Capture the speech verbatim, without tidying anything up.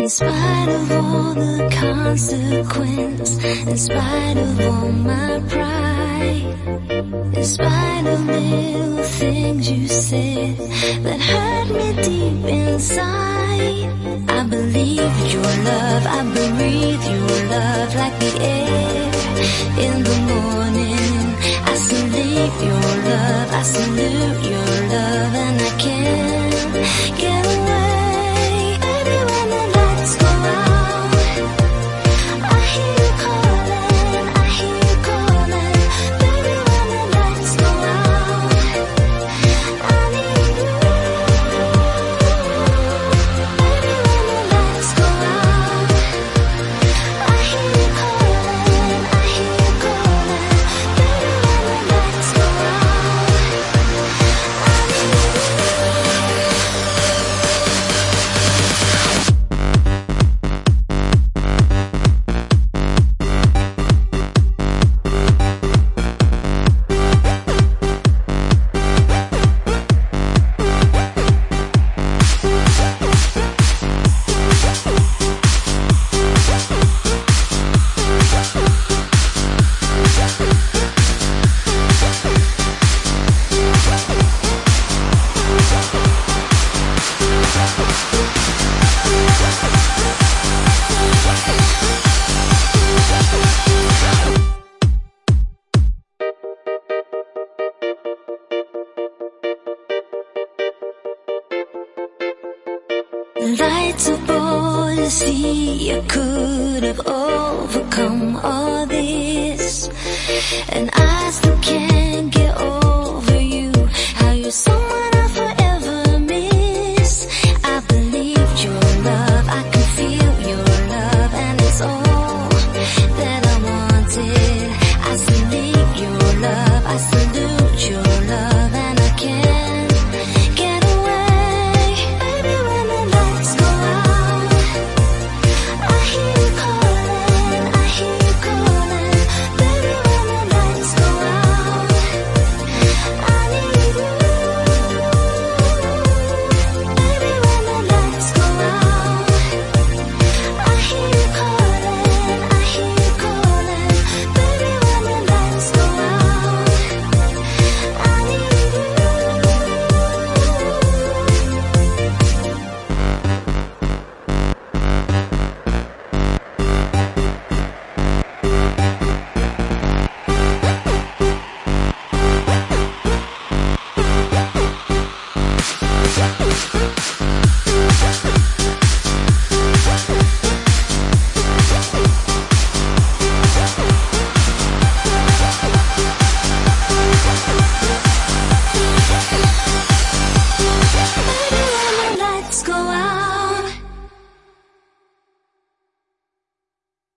In spite of all the consequence, in spite of all my pride, in spite of little things you said that hurt me deep inside, I believe your love, I breathe your love like the air in the morning. I salute your love, I salute your love, and I can't get away. Lights up all to see you could have overcome all this, and I still can't get over you, how you're someone I forever miss. I believed your love, I can feel your love, and it's all that I wanted. I salute your love, I salute your love, and I can't get away. Baby, when the lights go out, I hear you calling, I hear you calling. Baby, when the lights go out, I need you. Baby, when the lights go out, I hear you calling, I hear you calling. Baby, when the lights go out, I need you. Baby, when the lights go